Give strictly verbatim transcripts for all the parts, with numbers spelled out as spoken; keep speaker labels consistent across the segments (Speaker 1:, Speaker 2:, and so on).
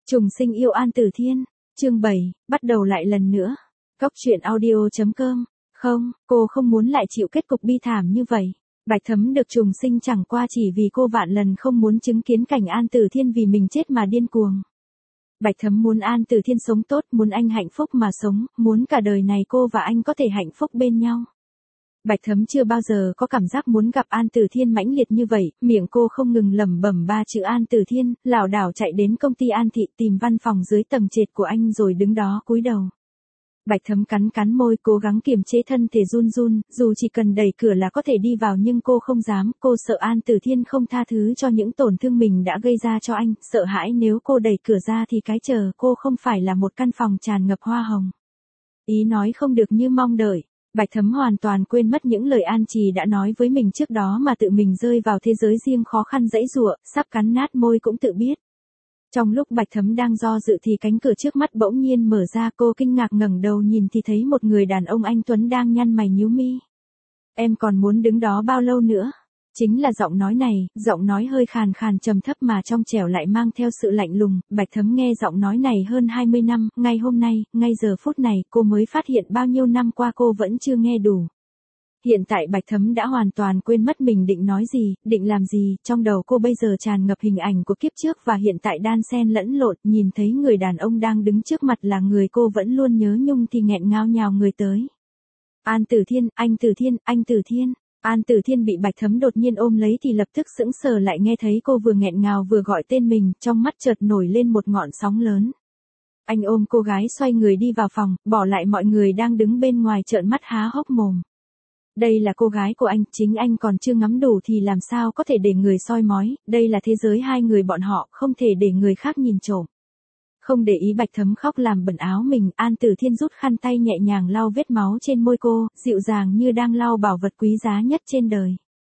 Speaker 1: Trùng sinh yêu An Tử Thiên, chương bảy, bắt đầu lại lần nữa. Cốc truyện audio.com. Không, cô không muốn lại chịu kết cục bi thảm như vậy. Bạch Thấm được trùng sinh chẳng qua chỉ vì cô vạn lần không muốn chứng kiến cảnh An Tử Thiên vì mình chết mà điên cuồng. Bạch Thấm muốn An Tử Thiên sống tốt, muốn anh hạnh phúc mà sống, muốn cả đời này cô và anh có thể hạnh phúc bên nhau. Bạch Thấm chưa bao giờ có cảm giác muốn gặp An Tử Thiên mãnh liệt như vậy, miệng cô không ngừng lẩm bẩm ba chữ An Tử Thiên, lảo đảo chạy đến công ty An Thị tìm văn phòng dưới tầng trệt của anh rồi đứng đó cúi đầu. Bạch Thấm cắn cắn môi cố gắng kiềm chế thân thể run run, dù chỉ cần đẩy cửa là có thể đi vào nhưng cô không dám, cô sợ An Tử Thiên không tha thứ cho những tổn thương mình đã gây ra cho anh, sợ hãi nếu cô đẩy cửa ra thì cái chờ cô không phải là một căn phòng tràn ngập hoa hồng. Ý nói không được như mong đợi. Bạch Thấm hoàn toàn quên mất những lời An Trì đã nói với mình trước đó mà tự mình rơi vào thế giới riêng khó khăn dãy giụa, sắp cắn nát môi cũng tự biết. Trong lúc Bạch Thấm đang do dự thì cánh cửa trước mắt bỗng nhiên mở ra, cô kinh ngạc ngẩng đầu nhìn thì thấy một người đàn ông anh tuấn đang nhăn mày nhíu mi. Em còn muốn đứng đó bao lâu nữa? Chính là giọng nói này, giọng nói hơi khàn khàn trầm thấp mà trong trẻo lại mang theo sự lạnh lùng. Bạch Thấm nghe giọng nói này hơn hai mươi năm, ngay hôm nay, ngay giờ phút này cô mới phát hiện bao nhiêu năm qua cô vẫn chưa nghe đủ. Hiện tại Bạch Thấm đã hoàn toàn quên mất mình định nói gì, định làm gì, trong đầu cô bây giờ tràn ngập hình ảnh của kiếp trước và hiện tại đan xen lẫn lộn, nhìn thấy người đàn ông đang đứng trước mặt là người cô vẫn luôn nhớ nhung thì nghẹn ngào nhào người tới. An Tử Thiên, anh Tử Thiên, anh Tử Thiên. An Tử Thiên bị Bạch Thấm đột nhiên ôm lấy thì lập tức sững sờ lại nghe thấy cô vừa nghẹn ngào vừa gọi tên mình, trong mắt chợt nổi lên một ngọn sóng lớn. Anh ôm cô gái xoay người đi vào phòng, bỏ lại mọi người đang đứng bên ngoài trợn mắt há hốc mồm. Đây là cô gái của anh, chính anh còn chưa ngắm đủ thì làm sao có thể để người soi mói, đây là thế giới hai người bọn họ, không thể để người khác nhìn trộm. Không để ý Bạch Thấm khóc làm bẩn áo mình, An Tử Thiên rút khăn tay nhẹ nhàng lau vết máu trên môi cô, dịu dàng như đang lau bảo vật quý giá nhất trên đời.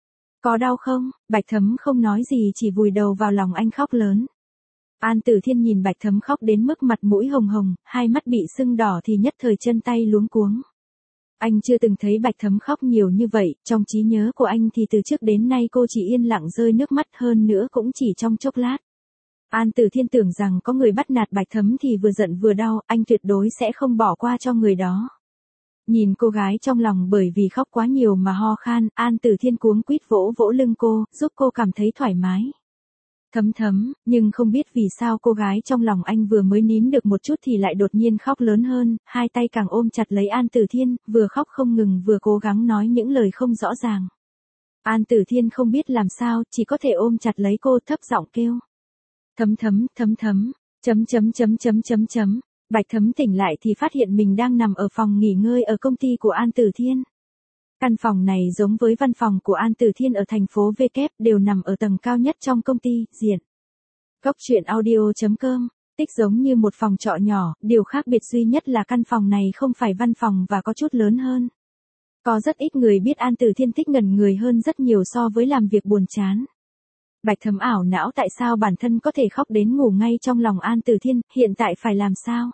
Speaker 1: Có đau không? Bạch Thấm không nói gì chỉ vùi đầu vào lòng anh khóc lớn. An Tử Thiên nhìn Bạch Thấm khóc đến mức mặt mũi hồng hồng, hai mắt bị sưng đỏ thì nhất thời chân tay luống cuống. Anh chưa từng thấy Bạch Thấm khóc nhiều như vậy, trong trí nhớ của anh thì từ trước đến nay cô chỉ yên lặng rơi nước mắt, hơn nữa cũng chỉ trong chốc lát. An Tử Thiên tưởng rằng có người bắt nạt Bạch Thấm thì vừa giận vừa đau, anh tuyệt đối sẽ không bỏ qua cho người đó. Nhìn cô gái trong lòng bởi vì khóc quá nhiều mà ho khan, An Tử Thiên cuống quýt vỗ vỗ lưng cô, giúp cô cảm thấy thoải mái. Thấm thấm, nhưng không biết vì sao cô gái trong lòng anh vừa mới nín được một chút thì lại đột nhiên khóc lớn hơn, hai tay càng ôm chặt lấy An Tử Thiên, vừa khóc không ngừng vừa cố gắng nói những lời không rõ ràng. An Tử Thiên không biết làm sao, chỉ có thể ôm chặt lấy cô thấp giọng kêu. Thấm thấm, thấm thấm, chấm chấm chấm chấm chấm chấm. Bạch Thấm tỉnh lại thì phát hiện mình đang nằm ở phòng nghỉ ngơi ở công ty của An Tử Thiên. Căn phòng này giống với văn phòng của An Tử Thiên ở thành phố V Kép, đều nằm ở tầng cao nhất trong công ty, diện. Cốc truyện audio.com, tích giống như một phòng trọ nhỏ, điều khác biệt duy nhất là căn phòng này không phải văn phòng và có chút lớn hơn. Có rất ít người biết An Tử Thiên thích ngẩn người hơn rất nhiều so với làm việc buồn chán. Bạch Thấm ảo não tại sao bản thân có thể khóc đến ngủ ngay trong lòng An Tử Thiên, hiện tại phải làm sao?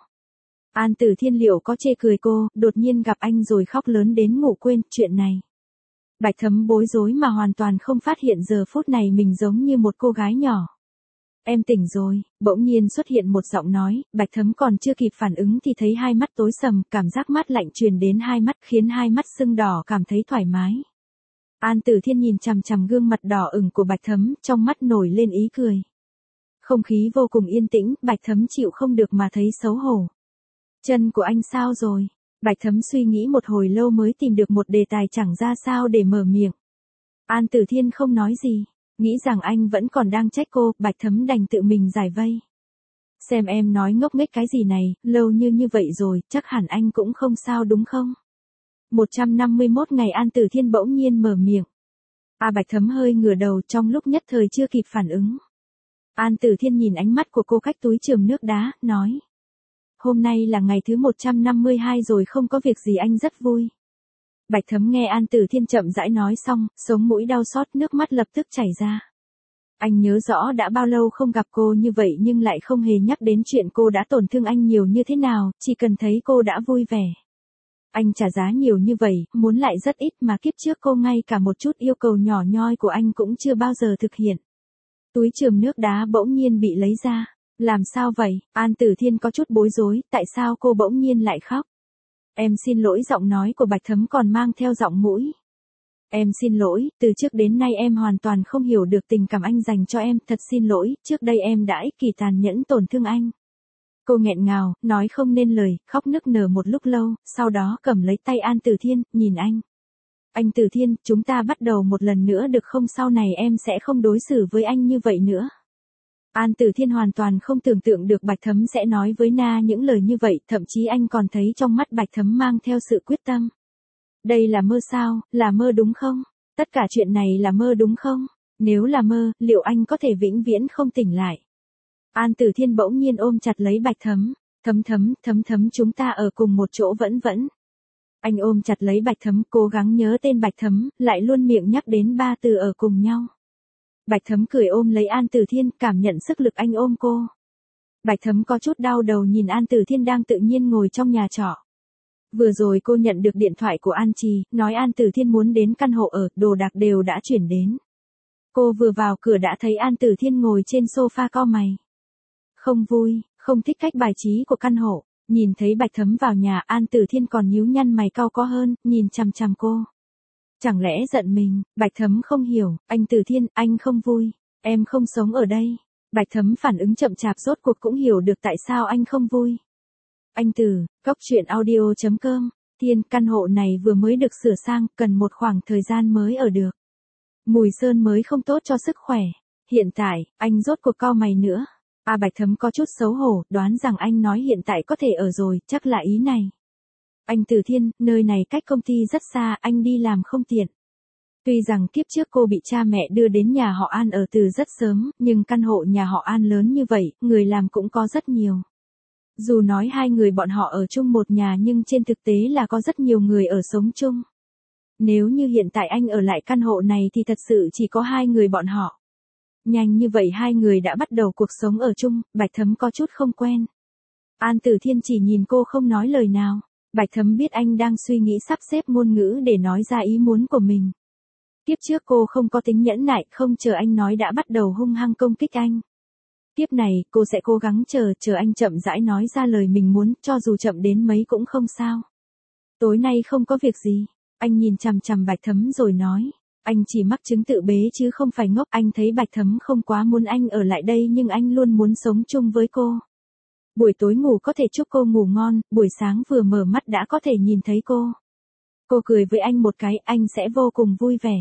Speaker 1: An Tử Thiên liệu có chê cười cô, đột nhiên gặp anh rồi khóc lớn đến ngủ quên chuyện này. Bạch Thấm bối rối mà hoàn toàn không phát hiện giờ phút này mình giống như một cô gái nhỏ. Em tỉnh rồi, bỗng nhiên xuất hiện một giọng nói, Bạch Thấm còn chưa kịp phản ứng thì thấy hai mắt tối sầm, cảm giác mát lạnh truyền đến hai mắt khiến hai mắt sưng đỏ cảm thấy thoải mái. An Tử Thiên nhìn chằm chằm gương mặt đỏ ửng của Bạch Thấm, trong mắt nổi lên ý cười. Không khí vô cùng yên tĩnh, Bạch Thấm chịu không được mà thấy xấu hổ. Chân của anh sao rồi? Bạch Thấm suy nghĩ một hồi lâu mới tìm được một đề tài chẳng ra sao để mở miệng. An Tử Thiên không nói gì, nghĩ rằng anh vẫn còn đang trách cô, Bạch Thấm đành tự mình giải vây. Xem em nói ngốc nghếch cái gì này, lâu như như vậy rồi, chắc hẳn anh cũng không sao đúng không? một trăm năm mươi mốt ngày An Tử Thiên bỗng nhiên mở miệng. À Bạch Thấm hơi ngửa đầu trong lúc nhất thời chưa kịp phản ứng. An Tử Thiên nhìn ánh mắt của cô cách túi chườm nước đá, nói. Hôm nay là ngày thứ một trăm năm mươi hai rồi không có việc gì anh rất vui. Bạch Thấm nghe An Tử Thiên chậm rãi nói xong, sống mũi đau xót nước mắt lập tức chảy ra. Anh nhớ rõ đã bao lâu không gặp cô như vậy nhưng lại không hề nhắc đến chuyện cô đã tổn thương anh nhiều như thế nào, chỉ cần thấy cô đã vui vẻ. Anh trả giá nhiều như vậy, muốn lại rất ít mà kiếp trước cô ngay cả một chút yêu cầu nhỏ nhoi của anh cũng chưa bao giờ thực hiện. Túi chườm nước đá bỗng nhiên bị lấy ra. Làm sao vậy? An Tử Thiên có chút bối rối, tại sao cô bỗng nhiên lại khóc? Em xin lỗi, giọng nói của Bạch Thấm còn mang theo giọng mũi. Em xin lỗi, từ trước đến nay em hoàn toàn không hiểu được tình cảm anh dành cho em, thật xin lỗi, trước đây em đã ích kỷ tàn nhẫn tổn thương anh. Cô nghẹn ngào, nói không nên lời, khóc nức nở một lúc lâu, sau đó cầm lấy tay An Tử Thiên, nhìn anh. Anh Tử Thiên, chúng ta bắt đầu một lần nữa được không, sau này em sẽ không đối xử với anh như vậy nữa. An Tử Thiên hoàn toàn không tưởng tượng được Bạch Thấm sẽ nói với Na những lời như vậy, thậm chí anh còn thấy trong mắt Bạch Thấm mang theo sự quyết tâm. Đây là mơ sao, là mơ đúng không? Tất cả chuyện này là mơ đúng không? Nếu là mơ, liệu anh có thể vĩnh viễn không tỉnh lại? An Tử Thiên bỗng nhiên ôm chặt lấy Bạch Thấm. Thấm thấm, thấm thấm, chúng ta ở cùng một chỗ vẫn vẫn. Anh ôm chặt lấy Bạch Thấm, cố gắng nhớ tên Bạch Thấm, lại luôn miệng nhắc đến ba từ ở cùng nhau. Bạch Thấm cười ôm lấy An Tử Thiên, cảm nhận sức lực anh ôm cô. Bạch Thấm có chút đau đầu nhìn An Tử Thiên đang tự nhiên ngồi trong nhà trọ. Vừa rồi cô nhận được điện thoại của An Trì, nói An Tử Thiên muốn đến căn hộ ở, đồ đạc đều đã chuyển đến. Cô vừa vào cửa đã thấy An Tử Thiên ngồi trên sofa cau mày. Không vui, không thích cách bài trí của căn hộ. Nhìn thấy Bạch Thấm vào nhà, An Tử Thiên còn nhíu nhăn mày cau có hơn, nhìn chằm chằm cô. Chẳng lẽ giận mình? Bạch Thấm không hiểu, anh Tử Thiên, anh không vui. Em không sống ở đây. Bạch Thấm phản ứng chậm chạp, rốt cuộc cũng hiểu được tại sao anh không vui. Anh Tử, Cóc Truyện Audio chấm com, Thiên, căn hộ này vừa mới được sửa sang, cần một khoảng thời gian mới ở được. Mùi sơn mới không tốt cho sức khỏe. Hiện tại, anh rốt cuộc cau mày nữa. À, Bạch Thấm có chút xấu hổ, đoán rằng anh nói hiện tại có thể ở rồi, chắc là ý này. Anh Tử Thiên, nơi này cách công ty rất xa, anh đi làm không tiện. Tuy rằng kiếp trước cô bị cha mẹ đưa đến nhà họ An ở từ rất sớm, nhưng căn hộ nhà họ An lớn như vậy, người làm cũng có rất nhiều. Dù nói hai người bọn họ ở chung một nhà nhưng trên thực tế là có rất nhiều người ở sống chung. Nếu như hiện tại anh ở lại căn hộ này thì thật sự chỉ có hai người bọn họ. Nhanh như vậy hai người đã bắt đầu cuộc sống ở chung, Bạch Thấm có chút không quen. An Tử Thiên chỉ nhìn cô không nói lời nào. Bạch Thấm biết anh đang suy nghĩ sắp xếp ngôn ngữ để nói ra ý muốn của mình. Kiếp trước cô không có tính nhẫn nại, không chờ anh nói đã bắt đầu hung hăng công kích anh. Kiếp này, cô sẽ cố gắng chờ, chờ anh chậm rãi nói ra lời mình muốn, cho dù chậm đến mấy cũng không sao. Tối nay không có việc gì. Anh nhìn chằm chằm Bạch Thấm rồi nói. Anh chỉ mắc chứng tự bế chứ không phải ngốc. Anh thấy Bạch Thấm không quá muốn anh ở lại đây nhưng anh luôn muốn sống chung với cô. Buổi tối ngủ có thể chúc cô ngủ ngon, buổi sáng vừa mở mắt đã có thể nhìn thấy cô. Cô cười với anh một cái, anh sẽ vô cùng vui vẻ.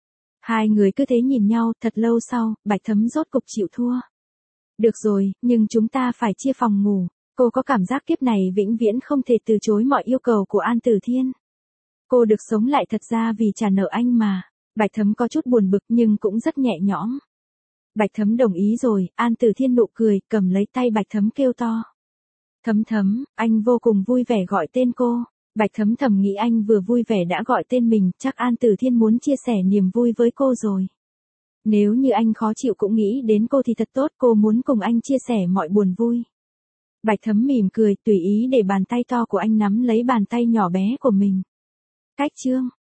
Speaker 1: Hai người cứ thế nhìn nhau, thật lâu sau, Bạch Thấm rốt cục chịu thua. Được rồi, nhưng chúng ta phải chia phòng ngủ. Cô có cảm giác kiếp này vĩnh viễn không thể từ chối mọi yêu cầu của An Tử Thiên. Cô được sống lại thật ra vì trả nợ anh mà. Bạch Thấm có chút buồn bực nhưng cũng rất nhẹ nhõm. Bạch Thấm đồng ý rồi, An Tử Thiên nụ cười, cầm lấy tay Bạch Thấm kêu to. Thấm Thấm, anh vô cùng vui vẻ gọi tên cô. Bạch Thấm thầm nghĩ anh vừa vui vẻ đã gọi tên mình, chắc An Tử Thiên muốn chia sẻ niềm vui với cô rồi. Nếu như anh khó chịu cũng nghĩ đến cô thì thật tốt, cô muốn cùng anh chia sẻ mọi buồn vui. Bạch Thấm mỉm cười, tùy ý để bàn tay to của anh nắm lấy bàn tay nhỏ bé của mình. Cách chương